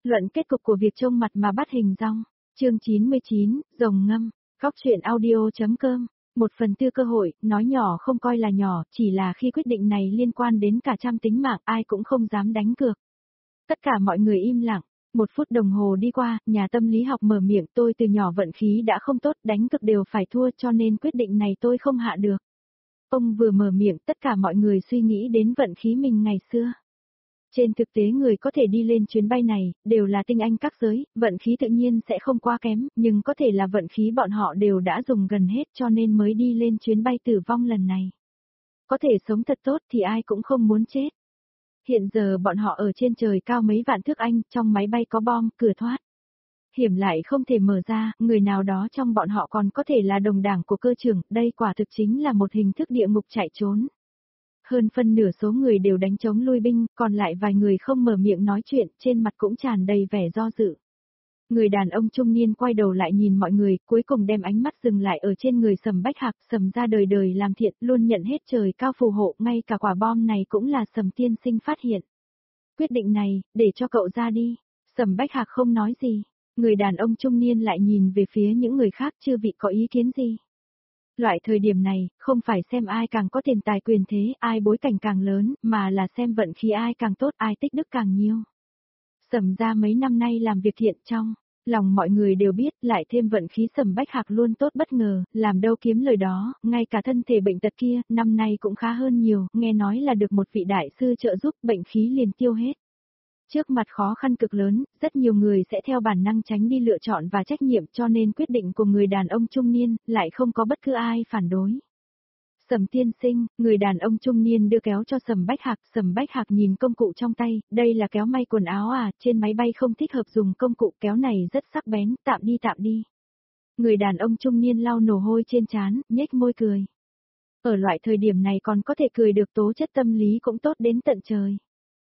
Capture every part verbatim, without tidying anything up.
Luận kết cục của việc trông mặt mà bắt hình dong. Chương chín mươi chín, rồng ngâm. Góc truyện audio.com. Một phần tư cơ hội, nói nhỏ không coi là nhỏ, chỉ là khi quyết định này liên quan đến cả trăm tính mạng, ai cũng không dám đánh cược. Tất cả mọi người im lặng. Một phút đồng hồ đi qua, nhà tâm lý học mở miệng, tôi từ nhỏ vận khí đã không tốt, đánh cược đều phải thua, cho nên quyết định này tôi không hạ được. Ông vừa mở miệng, tất cả mọi người suy nghĩ đến vận khí mình ngày xưa. Trên thực tế người có thể đi lên chuyến bay này, đều là tinh anh các giới, vận khí tự nhiên sẽ không quá kém, nhưng có thể là vận khí bọn họ đều đã dùng gần hết cho nên mới đi lên chuyến bay tử vong lần này. Có thể sống thật tốt thì ai cũng không muốn chết. Hiện giờ bọn họ ở trên trời cao mấy vạn thước Anh, trong máy bay có bom, cửa thoát. Hiểm lại không thể mở ra, người nào đó trong bọn họ còn có thể là đồng đảng của cơ trưởng, đây quả thực chính là một hình thức địa ngục chạy trốn. Hơn phân nửa số người đều đánh chống lui binh, còn lại vài người không mở miệng nói chuyện, trên mặt cũng tràn đầy vẻ do dự. Người đàn ông trung niên quay đầu lại nhìn mọi người, cuối cùng đem ánh mắt dừng lại ở trên người Sầm Bách Hạc, Sầm ra đời đời làm thiện, luôn nhận hết trời cao phù hộ, ngay cả quả bom này cũng là Sầm tiên sinh phát hiện. Quyết định này, để cho cậu ra đi. Sầm Bách Hạc không nói gì. Người đàn ông trung niên lại nhìn về phía những người khác, chưa vị có ý kiến gì. Loại thời điểm này, không phải xem ai càng có tiền tài quyền thế, ai bối cảnh càng lớn, mà là xem vận khí ai càng tốt, ai tích đức càng nhiều. Sầm ra mấy năm nay làm việc thiện trong, lòng mọi người đều biết, lại thêm vận khí Sầm Bách Hạc luôn tốt bất ngờ, làm đâu kiếm lời đó, ngay cả thân thể bệnh tật kia, năm nay cũng khá hơn nhiều, nghe nói là được một vị đại sư trợ giúp, bệnh khí liền tiêu hết. Trước mặt khó khăn cực lớn, rất nhiều người sẽ theo bản năng tránh đi lựa chọn và trách nhiệm cho nên quyết định của người đàn ông trung niên, lại không có bất cứ ai phản đối. Sầm tiên sinh, người đàn ông trung niên đưa kéo cho Sầm Bách Hạc, Sầm Bách Hạc nhìn công cụ trong tay, đây là kéo may quần áo à, trên máy bay không thích hợp dùng công cụ kéo này rất sắc bén, tạm đi tạm đi. Người đàn ông trung niên lau mồ hôi trên trán, nhếch môi cười. Ở loại thời điểm này còn có thể cười được, tố chất tâm lý cũng tốt đến tận trời.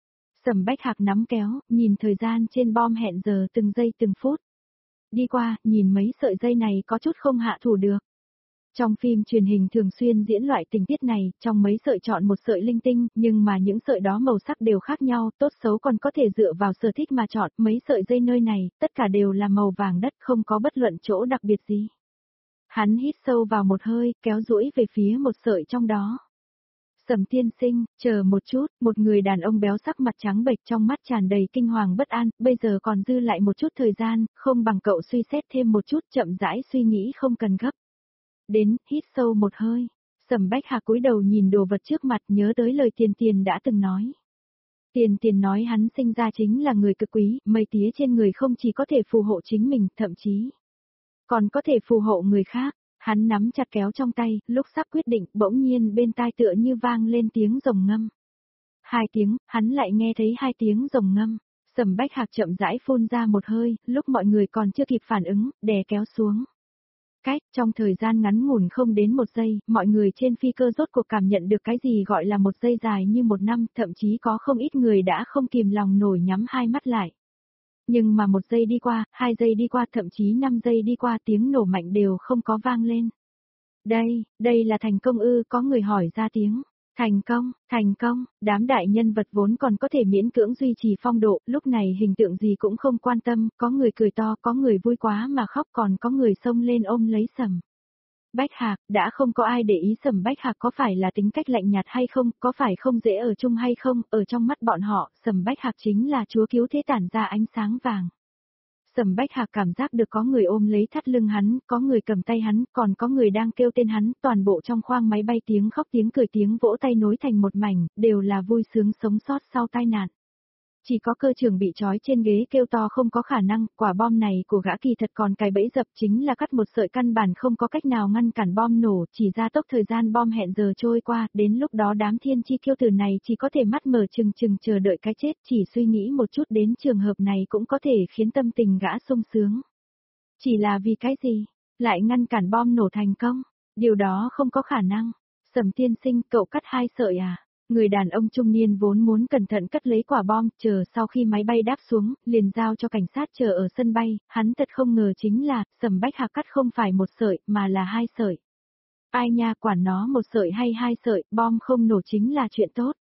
Sầm Bách Hạc nắm kéo, nhìn thời gian trên bom hẹn giờ từng giây từng phút. Đi qua, nhìn mấy sợi dây này có chút không hạ thủ được. Trong phim truyền hình thường xuyên diễn loại tình tiết này, trong mấy sợi chọn một sợi linh tinh, nhưng mà những sợi đó màu sắc đều khác nhau, tốt xấu còn có thể dựa vào sở thích mà chọn, mấy sợi dây nơi này, tất cả đều là màu vàng đất, không có bất luận chỗ đặc biệt gì. Hắn hít sâu vào một hơi, kéo duỗi về phía một sợi trong đó. Sầm tiên sinh, chờ một chút, một người đàn ông béo sắc mặt trắng bệch trong mắt tràn đầy kinh hoàng bất an, bây giờ còn dư lại một chút thời gian, không bằng cậu suy xét thêm một chút, chậm rãi suy nghĩ không cần gấp. Đến, hít sâu một hơi, Sầm Bách Hạc cúi đầu nhìn đồ vật trước mặt, nhớ tới lời Tiền Tiền đã từng nói. Tiền Tiền nói hắn sinh ra chính là người cực quý, mây tía trên người không chỉ có thể phù hộ chính mình, thậm chí còn có thể phù hộ người khác. Hắn nắm chặt kéo trong tay, lúc sắp quyết định, bỗng nhiên bên tai tựa như vang lên tiếng rồng ngâm. Hai tiếng, hắn lại nghe thấy hai tiếng rồng ngâm. Sầm Bách Hạc chậm rãi phun ra một hơi, lúc mọi người còn chưa kịp phản ứng, đè kéo xuống. Cách, trong thời gian ngắn ngủn không đến một giây, mọi người trên phi cơ rốt cuộc cảm nhận được cái gì gọi là một giây dài như một năm, thậm chí có không ít người đã không kìm lòng nổi nhắm hai mắt lại. Nhưng mà một giây đi qua, hai giây đi qua, thậm chí năm giây đi qua, tiếng nổ mạnh đều không có vang lên. Đây, đây là thành công ư, có người hỏi ra tiếng. Thành công, thành công, đám đại nhân vật vốn còn có thể miễn cưỡng duy trì phong độ, lúc này hình tượng gì cũng không quan tâm, có người cười to, có người vui quá mà khóc, còn có người xông lên ôm lấy Sầm Bách Hạc, đã không có ai để ý Sầm Bách Hạc có phải là tính cách lạnh nhạt hay không, có phải không dễ ở chung hay không, ở trong mắt bọn họ, Sầm Bách Hạc chính là chúa cứu thế tản ra ánh sáng vàng. Sầm Bách Hạc cảm giác được có người ôm lấy thắt lưng hắn, có người cầm tay hắn, còn có người đang kêu tên hắn, toàn bộ trong khoang máy bay tiếng khóc tiếng cười tiếng vỗ tay nối thành một mảnh, đều là vui sướng sống sót sau tai nạn. Chỉ có cơ trưởng bị trói trên ghế kêu to không có khả năng, quả bom này của gã kỳ thật còn cái bẫy dập, chính là cắt một sợi căn bản không có cách nào ngăn cản bom nổ, chỉ gia tốc thời gian bom hẹn giờ trôi qua, đến lúc đó đám thiên chi kiêu tử này chỉ có thể mắt mở chừng chừng chờ đợi cái chết, chỉ suy nghĩ một chút đến trường hợp này cũng có thể khiến tâm tình gã sung sướng. Chỉ là vì cái gì? Lại ngăn cản bom nổ thành công? Điều đó không có khả năng. Sầm tiên sinh, cậu cắt hai sợi à? Người đàn ông trung niên vốn muốn cẩn thận cất lấy quả bom, chờ sau khi máy bay đáp xuống, liền giao cho cảnh sát chờ ở sân bay, hắn thật không ngờ chính là, Sầm Bách Hạc cắt không phải một sợi, mà là hai sợi. Ai nha, quản nó một sợi hay hai sợi, bom không nổ chính là chuyện tốt.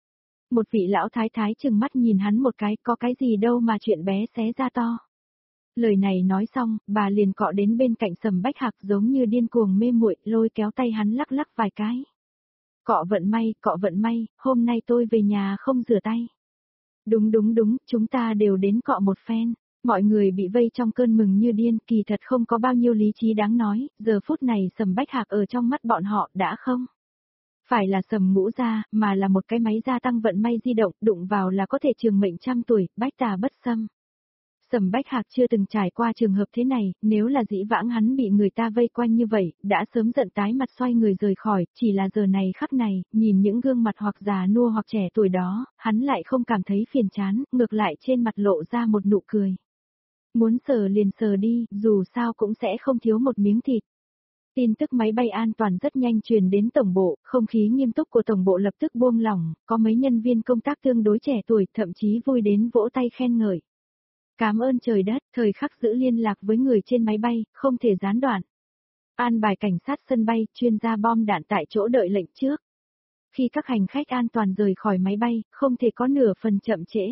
Một vị lão thái thái trừng mắt nhìn hắn một cái, có cái gì đâu mà chuyện bé xé ra to. Lời này nói xong, bà liền cọ đến bên cạnh Sầm Bách Hạc giống như điên cuồng mê muội, lôi kéo tay hắn lắc lắc vài cái. Cọ vận may, cọ vận may, hôm nay tôi về nhà không rửa tay. Đúng đúng đúng, chúng ta đều đến cọ một phen. Mọi người bị vây trong cơn mừng như điên, kỳ thật không có bao nhiêu lý trí đáng nói, giờ phút này Sầm Bách Hạc ở trong mắt bọn họ đã không phải là Sầm Ngũ gia, mà là một cái máy gia tăng vận may di động, đụng vào là có thể trường mệnh trăm tuổi, bách tà bất xâm. Sầm Bách Hạc chưa từng trải qua trường hợp thế này, nếu là dĩ vãng hắn bị người ta vây quanh như vậy, đã sớm giận tái mặt xoay người rời khỏi, chỉ là giờ này khắc này, nhìn những gương mặt hoặc già nua hoặc trẻ tuổi đó, hắn lại không cảm thấy phiền chán, ngược lại trên mặt lộ ra một nụ cười. Muốn sờ liền sờ đi, dù sao cũng sẽ không thiếu một miếng thịt. Tin tức máy bay an toàn rất nhanh truyền đến tổng bộ, không khí nghiêm túc của tổng bộ lập tức buông lỏng, có mấy nhân viên công tác tương đối trẻ tuổi, thậm chí vui đến vỗ tay khen ngợi. Cảm ơn trời đất, thời khắc giữ liên lạc với người trên máy bay, không thể gián đoạn. An bài cảnh sát sân bay, chuyên gia bom đạn tại chỗ đợi lệnh trước. Khi các hành khách an toàn rời khỏi máy bay, không thể có nửa phần chậm trễ.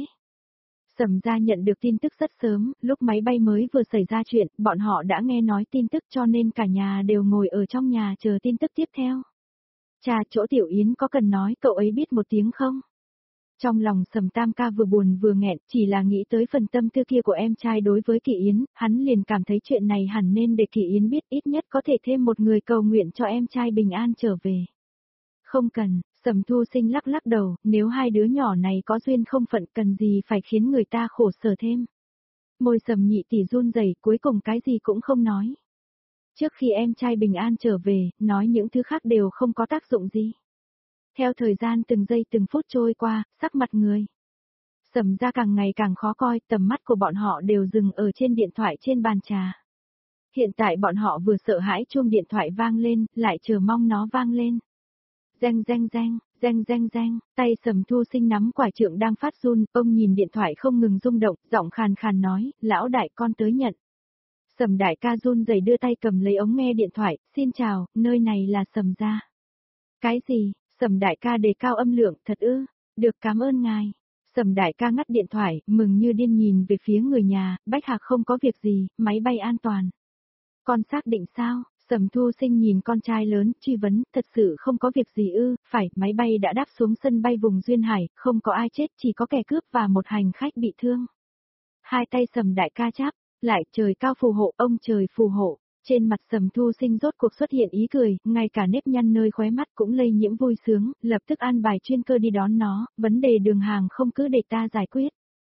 Sầm gia nhận được tin tức rất sớm, lúc máy bay mới vừa xảy ra chuyện, bọn họ đã nghe nói tin tức cho nên cả nhà đều ngồi ở trong nhà chờ tin tức tiếp theo. Cha, chỗ Tiểu Yến có cần nói cậu ấy biết một tiếng không? Trong lòng Sầm Tam ca vừa buồn vừa nghẹn, chỉ là nghĩ tới phần tâm tư kia của em trai đối với Kỳ Yến, hắn liền cảm thấy chuyện này hẳn nên để Kỳ Yến biết, ít nhất có thể thêm một người cầu nguyện cho em trai bình an trở về. Không cần, Sầm Thu Sinh lắc lắc đầu, nếu hai đứa nhỏ này có duyên không phận cần gì phải khiến người ta khổ sở thêm. Môi Sầm Nhị tỷ run rẩy, cuối cùng cái gì cũng không nói. Trước khi em trai bình an trở về, nói những thứ khác đều không có tác dụng gì. Theo thời gian từng giây từng phút trôi qua, sắc mặt người Sầm gia càng ngày càng khó coi, tầm mắt của bọn họ đều dừng ở trên điện thoại trên bàn trà. Hiện tại bọn họ vừa sợ hãi chuông điện thoại vang lên, lại chờ mong nó vang lên. Reng reng reng, reng reng reng, tay Sầm Thu Sinh nắm quả trượng đang phát run, ông nhìn điện thoại không ngừng rung động, giọng khàn khàn nói, lão đại con tới nhận. Sầm đại ca run rẩy đưa tay cầm lấy ống nghe điện thoại, xin chào, nơi này là Sầm gia. Cái gì? Sầm đại ca đề cao âm lượng, thật ư? Được, cảm ơn ngài. Sầm đại ca ngắt điện thoại, mừng như điên nhìn về phía người nhà, Bách Hạc không có việc gì, máy bay an toàn. Con xác định sao? Sầm Thu Sinh nhìn con trai lớn, truy vấn, thật sự không có việc gì ư? Phải, máy bay đã đáp xuống sân bay vùng Duyên Hải, không có ai chết, chỉ có kẻ cướp và một hành khách bị thương. Hai tay Sầm đại ca chắp, lại trời cao phù hộ, ông trời phù hộ. Trên mặt Sầm Thu Sinh rốt cuộc xuất hiện ý cười, ngay cả nếp nhăn nơi khóe mắt cũng lây nhiễm vui sướng, lập tức an bài chuyên cơ đi đón nó, vấn đề đường hàng không cứ để ta giải quyết.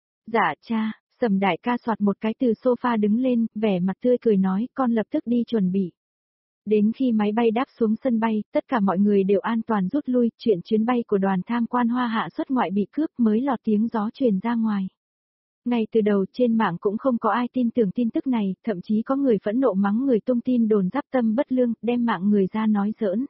Dạ cha, Sầm đại ca soạt một cái từ sofa đứng lên, vẻ mặt tươi cười nói, con lập tức đi chuẩn bị. Đến khi máy bay đáp xuống sân bay, tất cả mọi người đều an toàn rút lui, chuyện chuyến bay của đoàn tham quan Hoa Hạ xuất ngoại bị cướp mới lọt tiếng gió truyền ra ngoài. Ngay từ đầu trên mạng cũng không có ai tin tưởng tin tức này, thậm chí có người phẫn nộ mắng người tung tin đồn giáp tâm bất lương, đem mạng người ra nói giỡn.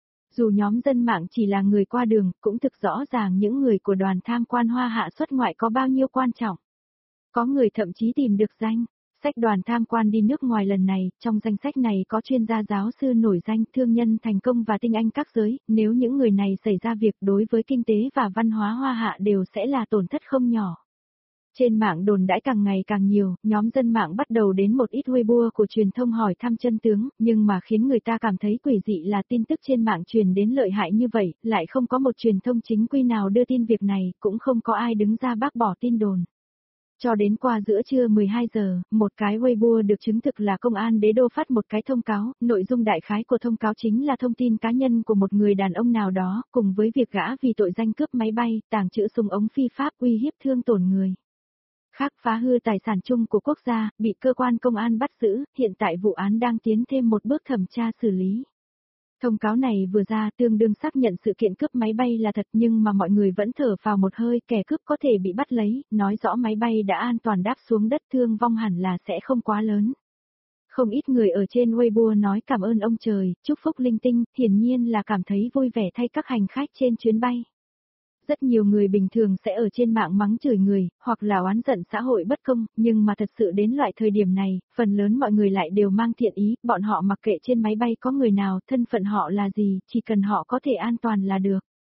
Dù nhóm dân mạng chỉ là người qua đường, cũng thực rõ ràng những người của đoàn tham quan Hoa Hạ xuất ngoại có bao nhiêu quan trọng. Có người thậm chí tìm được danh sách đoàn tham quan đi nước ngoài lần này, trong danh sách này có chuyên gia giáo sư nổi danh, thương nhân thành công và tinh anh các giới, nếu những người này xảy ra việc đối với kinh tế và văn hóa Hoa Hạ đều sẽ là tổn thất không nhỏ. Trên mạng đồn đãi càng ngày càng nhiều, nhóm dân mạng bắt đầu đến một ít Weibo của truyền thông hỏi thăm chân tướng, nhưng mà khiến người ta cảm thấy quỷ dị là tin tức trên mạng truyền đến lợi hại như vậy, lại không có một truyền thông chính quy nào đưa tin việc này, cũng không có ai đứng ra bác bỏ tin đồn. Cho đến qua giữa trưa mười hai giờ, một cái Weibo được chứng thực là công an Đế Đô phát một cái thông cáo, nội dung đại khái của thông cáo chính là thông tin cá nhân của một người đàn ông nào đó, cùng với việc gã vì tội danh cướp máy bay, tàng trữ súng ống phi pháp uy hiếp thương tổn người khác, phá hư tài sản chung của quốc gia, bị cơ quan công an bắt giữ, hiện tại vụ án đang tiến thêm một bước thẩm tra xử lý. Thông cáo này vừa ra tương đương xác nhận sự kiện cướp máy bay là thật, nhưng mà mọi người vẫn thở phào một hơi, kẻ cướp có thể bị bắt lấy, nói rõ máy bay đã an toàn đáp xuống đất, thương vong hẳn là sẽ không quá lớn. Không ít người ở trên Weibo nói cảm ơn ông trời, chúc phúc linh tinh, hiển nhiên là cảm thấy vui vẻ thay các hành khách trên chuyến bay. Rất nhiều người bình thường sẽ ở trên mạng mắng chửi người, hoặc là oán giận xã hội bất công, nhưng mà thật sự đến loại thời điểm này, phần lớn mọi người lại đều mang thiện ý, bọn họ mặc kệ trên máy bay có người nào, thân phận họ là gì, chỉ cần họ có thể an toàn là được.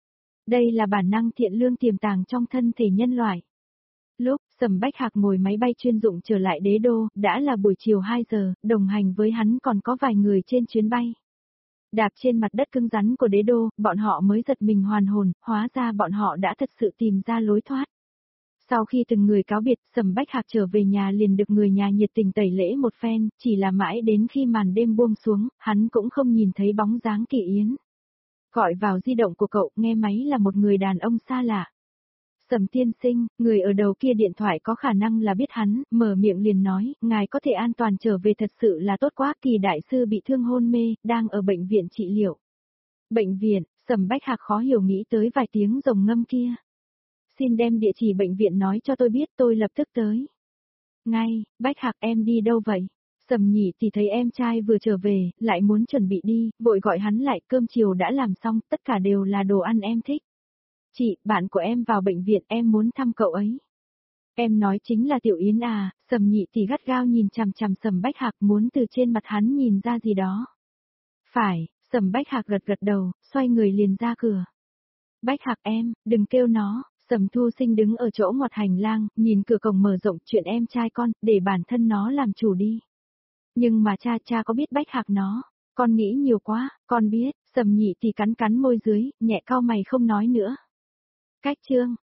Đây là bản năng thiện lương tiềm tàng trong thân thể nhân loại. Lúc Sầm Bách Hạc ngồi máy bay chuyên dụng trở lại đế đô, đã là buổi chiều hai giờ, đồng hành với hắn còn có vài người trên chuyến bay. Đạp trên mặt đất cứng rắn của đế đô, bọn họ mới giật mình hoàn hồn, hóa ra bọn họ đã thật sự tìm ra lối thoát. Sau khi từng người cáo biệt, Sầm Bách Hạc trở về nhà liền được người nhà nhiệt tình tẩy lễ một phen, chỉ là mãi đến khi màn đêm buông xuống, hắn cũng không nhìn thấy bóng dáng Kỳ Yến. Gọi vào di động của cậu, nghe máy là một người đàn ông xa lạ. Sầm tiên sinh, người ở đầu kia điện thoại có khả năng là biết hắn, mở miệng liền nói, ngài có thể an toàn trở về thật sự là tốt quá, Kỳ đại sư bị thương hôn mê, đang ở bệnh viện trị liệu. Bệnh viện, Sầm Bách Hạc khó hiểu nghĩ tới vài tiếng rồng ngâm kia. Xin đem địa chỉ bệnh viện nói cho tôi biết, tôi lập tức tới. Ngay, Bách Hạc em đi đâu vậy? Sầm Nhị thì thấy em trai vừa trở về, lại muốn chuẩn bị đi, vội gọi hắn lại, cơm chiều đã làm xong, tất cả đều là đồ ăn em thích. Chị, bạn của em vào bệnh viện, em muốn thăm cậu ấy. Em nói chính là Tiểu Yến à, Sầm Nhị thì gắt gao nhìn chằm chằm Sầm Bách Hạc, muốn từ trên mặt hắn nhìn ra gì đó. Phải, Sầm Bách Hạc gật gật đầu, xoay người liền ra cửa. Bách Hạc em, đừng kêu nó. Sầm Thu Sinh đứng ở chỗ ngoặt hành lang, nhìn cửa cổng mở rộng, chuyện em trai con, để bản thân nó làm chủ đi. Nhưng mà cha cha có biết Bách Hạc nó, con nghĩ nhiều quá, con biết, Sầm Nhị thì cắn cắn môi dưới, nhẹ cau mày không nói nữa. Cách chương